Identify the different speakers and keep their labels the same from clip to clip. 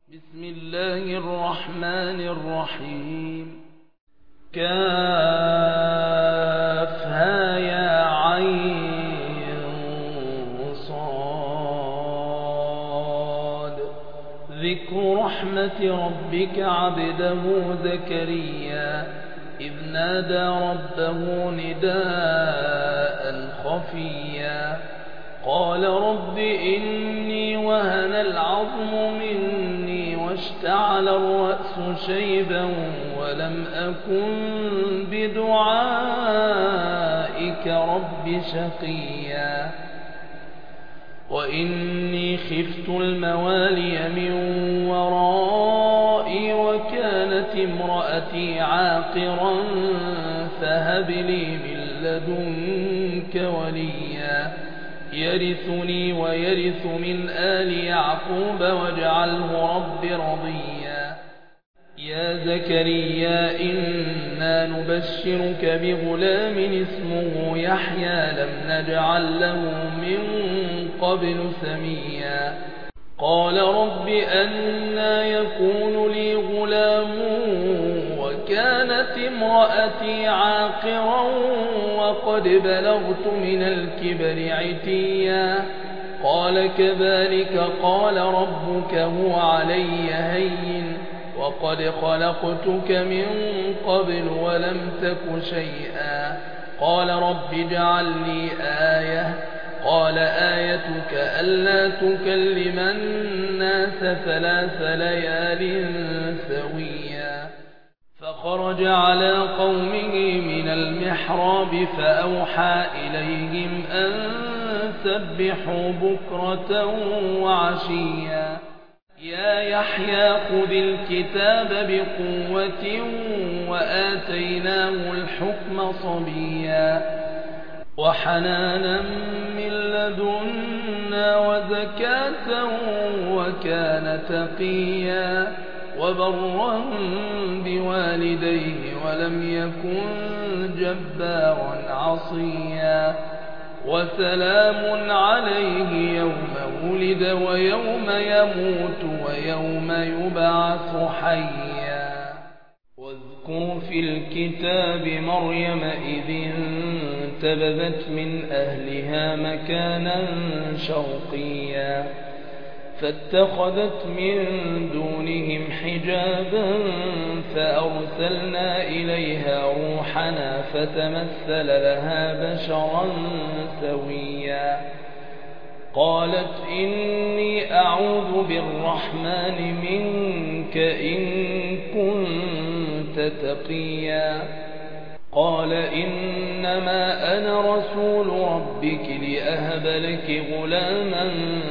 Speaker 1: بسم الله الرحمن الرحيم. كافها يا عين صاد. ذكر رحمة ربك عبده زكريا إذ نادى ربه نداء خفيا قال رب إني وهن العظم مني واشتعل الرأس شيبا ولم أكن بدعائك رب شقيا وإني خفت الموالي من ورائي وكانت امرأتي عاقرا فهب لي من لدنك وليا يرثني ويرث من آل يعقوب واجعله رب رضيا. يا زكريا إنا نبشرك بغلام اسمه يحيى لم نجعل له من قبل سميا قال رب أنى يكون لي غلام وكانت امرأتي عاقرا وقد بلغت من الكبر عتيا قال كذلك قال ربك هو علي هين وقد خلقتك من قبل ولم تك شيئا قال رب اجعل لي آية قال آيتك ألا تكلم الناس 3 ليال سويا فخرج على قومه من المحراب فأوحى إليهم أن سبحوا بكرة وعشيا يا يحيى خذ الكتاب بقوة وآتيناه الحكم صبيا وحنانا من لدنا وزكاة وكان تقيا وبرا بوالديه ولم يكن جبارا عصيا وسلام عليه يوم ولد ويوم يموت ويوم يبعث حيا واذكر في الكتاب مريم إذ انتبذت من أهلها مكانا شرقيا فاتخذت من دونهم حجابا فأرسلنا إليها روحنا فتمثل لها بشرا سويا قالت إني أعوذ بالرحمن منك إن كنت تقيا قال إنما أنا رسول ربك لأهب لك غلاما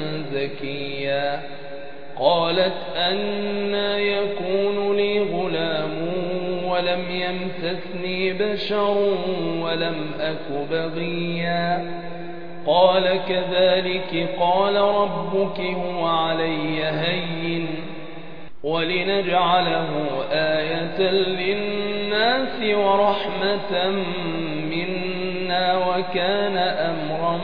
Speaker 1: زكيا قالت أنى يكون لي غلام ولم يمسسني بشر ولم أك بغيا قال كذلك قال ربك هو علي هين ولنجعله آية للناس ورحمة منا وكان أمرا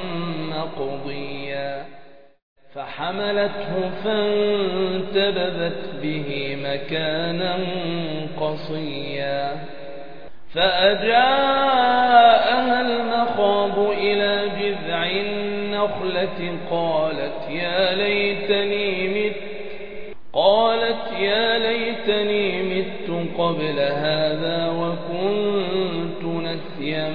Speaker 1: مقضيا فحملته فانتبذت به مكانا قصيا فأجاءها المخاض إلى جذع النخلة قالت يا ليتني مت قبل هذا وكنت نسيا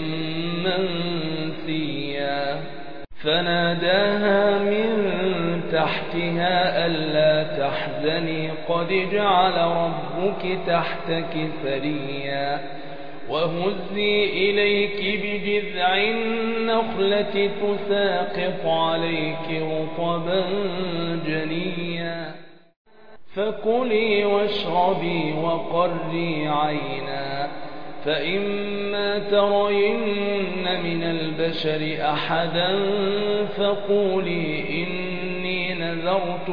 Speaker 1: منسيا فناداها من تحتها ألا تحزني قد جعل ربك تحتك سريا وهزي إليك بجذع النخلة تساقط عليك رطبا جنيا فكلي واشربي وقري عينا فإما ترين من البشر أحدا فقولي إني نذرت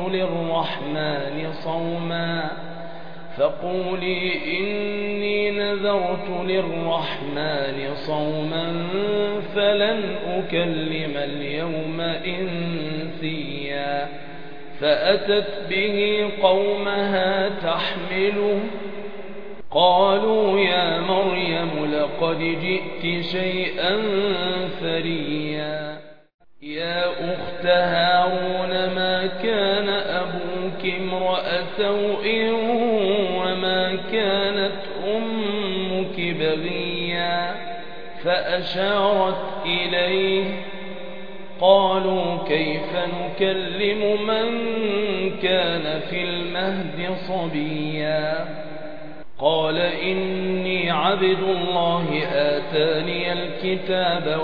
Speaker 1: للرحمن صوما فلن أكلم اليوم إنسيا فأتت به قومها تحمله قالوا يا مريم لقد جئت شيئا فريا يا أخت هارون ما كان أبوك امرأ سوء وما كانت أمك بغيا فأشارت إليه قالوا كيف نكلم من كان في المهد صبيا قال إني عبد الله آتاني الكتاب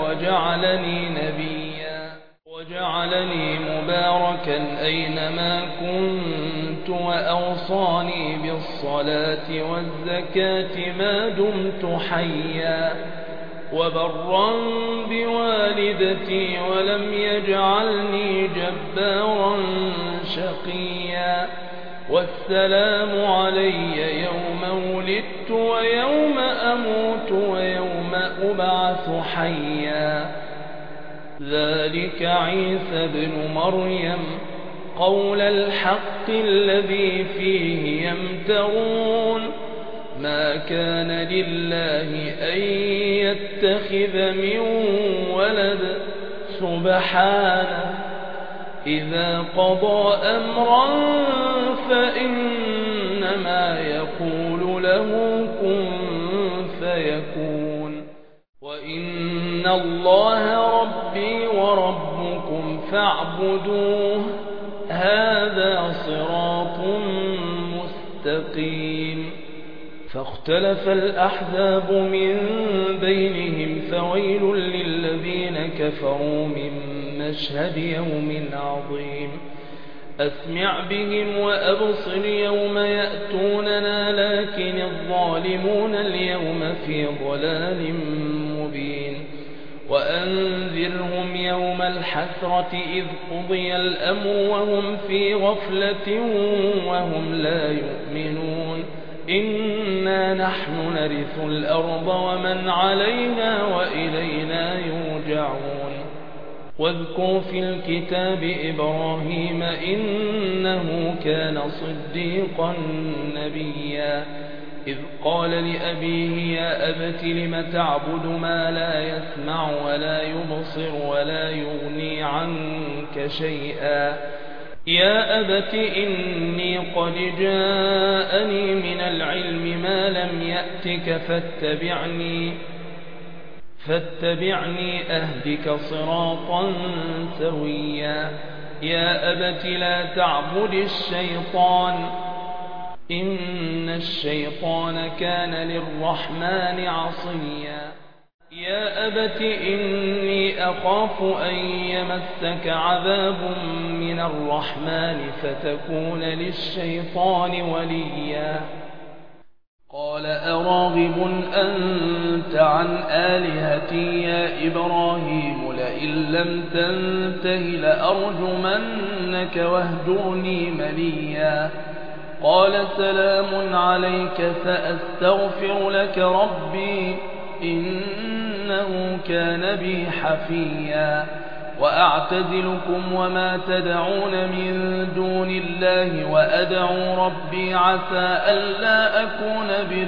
Speaker 1: وجعلني مباركا أينما كنت وأوصاني بالصلاة والزكاة ما دمت حيا وبرا بوالدتي ولم يجعلني جبارا شقيا والسلام علي يوم ولدت ويوم أموت ويوم أبعث حيا ذلك عيسى ابن مريم قول الحق الذي فيه يمترون ما كان لله أن يتخذ من ولد سبحانه إذا قضى أمرا فإنما يقول له كن فيكون وإن الله ربي وربكم فاعبدوه هذا صراط مستقيم فاختلف الأحزاب من بينهم فويل للذين كفروا من مشهد يوم عظيم أسمع بهم وأبصر يوم يأتوننا لكن الظالمون اليوم في ضلال مبين وأنذرهم يوم الحسرة إذ قضي الأمر وهم في غفلة وهم لا يؤمنون إنا نحن نرث الأرض ومن علينا وإلينا يرجعون واذكر في الكتاب إبراهيم إنه كان صديقا نبيا إذ قال لأبيه يا أبت لم تعبد ما لا يسمع ولا يبصر ولا يغني عنك شيئا يا أبت إني قد جاءني من العلم ما لم يأتك فاتبعني أهدك صراطا سويا يا أبت لا تعبد الشيطان إن الشيطان كان للرحمن عصيا يا أبت إني أخاف أن يمسك عذاب من الرحمن فتكون للشيطان وليا قال أراغب أنت عن آلهتي يا إبراهيم لئن لم تنته لأرجمنك واهجرني مليا قال سلام عليك سأستغفر لك ربي إنه كان بي حفيا وأعتزلكم وما تدعون من دون الله وأدعو ربي عسى ألا أكون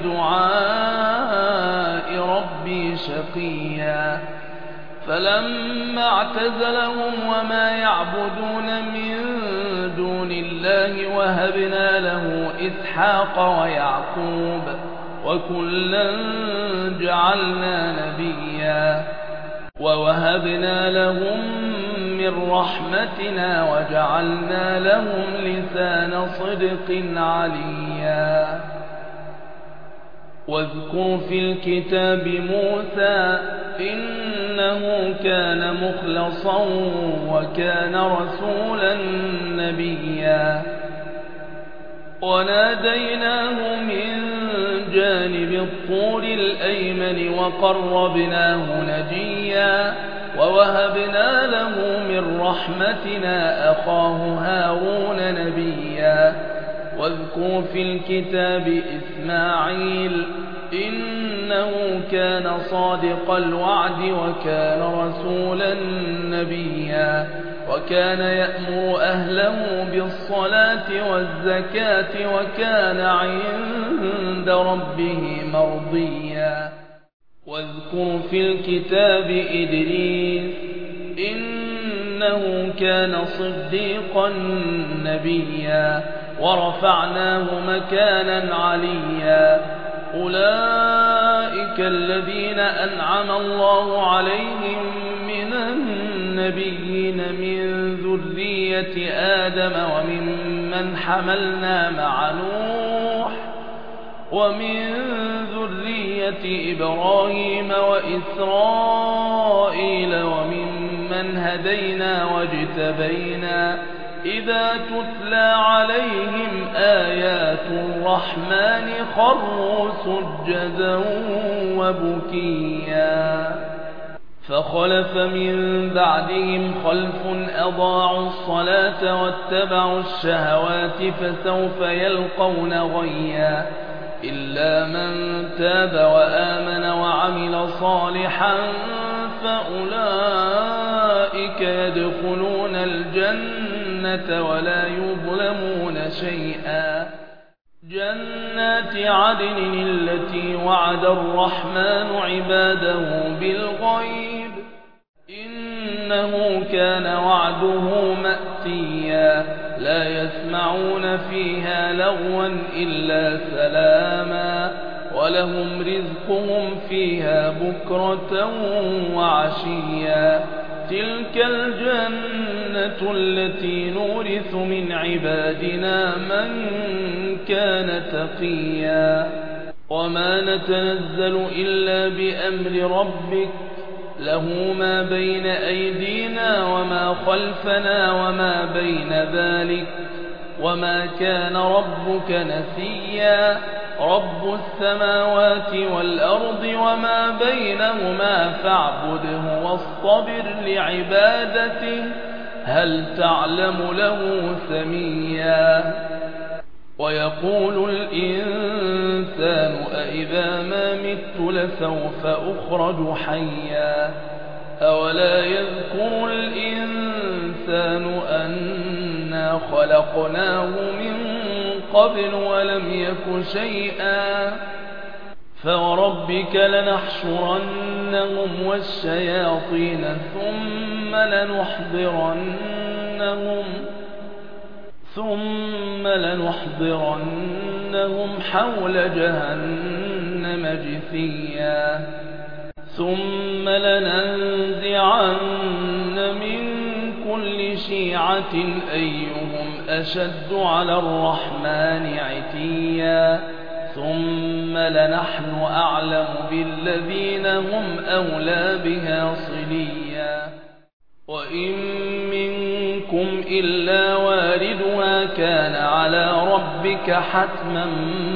Speaker 1: بدعاء ربي شقيا فلما اعتزلهم وما يعبدون من دون الله وهبنا له إسحاق ويعقوب وكلا جعلنا نبيا ووهبنا لهم من رحمتنا وجعلنا لهم لسان صدق عليا واذكر في الكتاب موسى إنه كان مخلصا وكان رسولا نبيا وناديناه من جانب الطور الأيمن وقربناه نجيا ووهبنا له من رحمتنا أخاه هارون نبيا واذكر في الكتاب إسماعيل إنه كان صادق الوعد وكان رسولا نبيا وكان يأمر أهله بالصلاة والزكاة وكان عند ربه مرضيا واذكر في الكتاب إدريس إنه كان صديقا نبيا ورفعناه مكانا عليا أولئك الذين أنعم الله عليهم من النبيين من ذرية آدم وممن حملنا مع نوح ومن ذرية إبراهيم وإسرائيل وممن هدينا واجتبينا إذا تتلى عليهم آيات الرحمن خروا سجدا وبكيا فخلف من بعدهم خلف أضاعوا الصلاة واتبعوا الشهوات فسوف يلقون غيا إلا من تاب وآمن وعمل صالحا فأولئك يدخلون الجنة ولا يظلمون شيئا جنات عدن التي وعد الرحمن عباده بالغيب إنه كان وعده مأتيا لا يسمعون فيها لغوا إلا سلاما ولهم رزقهم فيها بكرة وعشيا تلك الجنة التي نورث من عبادنا من كان تقيا وما نتنزل إلا بأمر ربك له ما بين أيدينا وما خلفنا وما بين ذلك وما كان ربك نسيا رب السماوات والأرض وما بينهما فاعبده واصطبر لعبادته هل تعلم له سميا ويقول الإنسان أإذا ما مت لسوف أخرج حيا أولا يذكر الإنسان أنا خلقناه من قبل ولم يك شيئا فوربك لنحشرنهم والشياطين ثم لنحضرنهم حول جهنم جثيا ثم لننزعن من كل شيعة أيهم أشد على الرحمن عتيا ثم لنحن أعلم بالذين هم أولى بها صليا وإن منكم إلا واردها كان على ربك حتما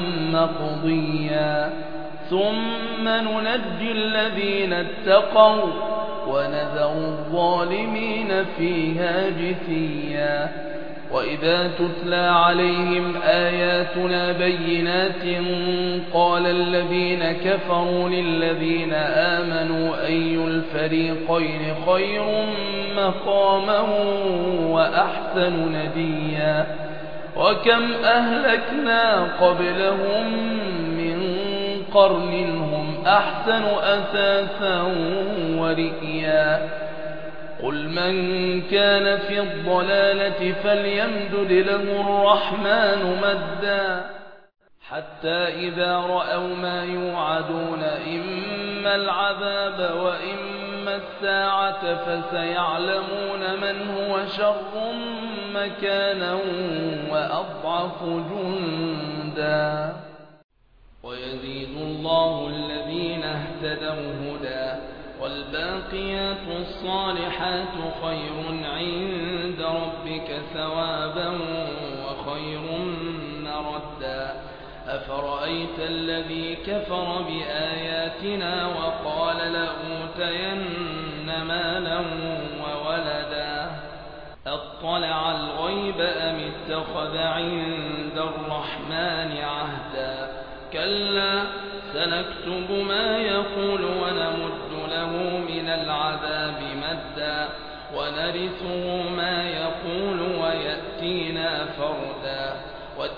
Speaker 1: مقضيا ثم ننجي الذين اتقوا ونذر الظالمين فيها جثيا وإذا تتلى عليهم آياتنا بينات قال الذين كفروا للذين آمنوا أي الفريقين خير مقاما وأحسن نديا وكم أهلكنا قبلهم من قرن هم أحسن أثاثا ورئيا قل من كان في الضلالة فليمدد له الرحمن مدا حتى إذا رأوا ما يوعدون إما العذاب وإما الساعة فسيعلمون من هو شر مكانا وأضعف جندا ويزيد الله الذين اهتدوا هدى والباقيات الصالحات خير عند ربك ثوابا وخير مردا أفرأيت الذي كفر بآياتنا وقال لأوتين مالا وولدا أطلع الغيب أم اتخذ عند الرحمن عهدا كلا سنكتب ما يقول ونمد له من العذاب مدا ونرثه ما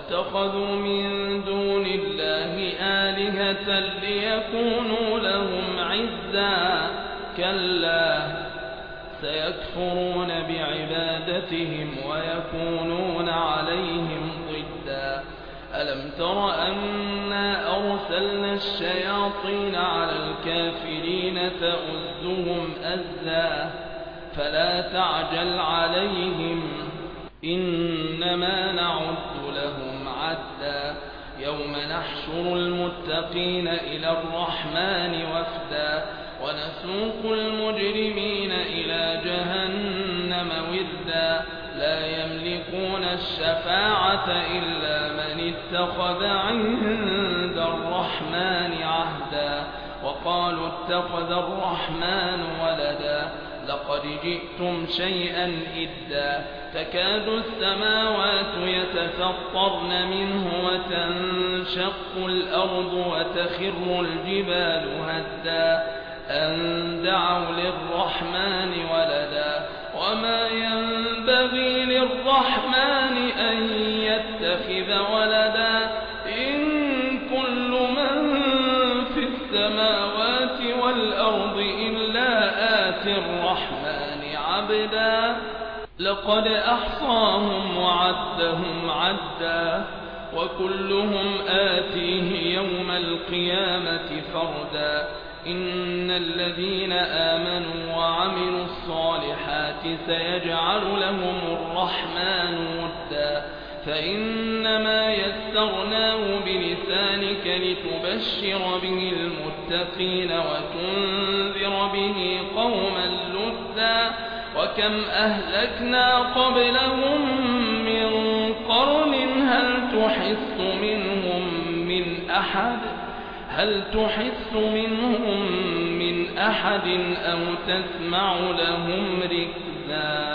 Speaker 1: واتخذوا من دون الله آلهة ليكونوا لهم عزا كلا سيكفرون بعبادتهم ويكونون عليهم ضدا ألم تر أنا أرسلنا الشياطين على الكافرين تؤزهم أزا فلا تعجل عليهم إنما نعد لهم عدا يوم نحشر المتقين إلى الرحمن وفدا ونسوق المجرمين إلى جهنم وردا لا يملكون الشفاعة إلا من اتخذ عند الرحمن عهدا وقالوا اتخذ الرحمن ولدا لقد جئتم شيئا إدا تكاد السماوات يتفطرن منه وتنشق الأرض وتخر الجبال هدا أن دعوا للرحمن ولدا وما ينبغي للرحمن أن يتخذ ولدا إن كل من في السماوات والأرض إلا آتي الرحمن عبدا لقد أحصاهم وعدهم عدا وكلهم آتيه يوم القيامة فردا إن الذين آمنوا وعملوا الصالحات سيجعل لهم الرحمن ودا فإنما يسرناه بلسانك لتبشر به المتقين وتنذر به قوما لدا وكم أهلكنا قبلهم من قرن هل تحس منهم من أحد أو تسمع لهم ركزا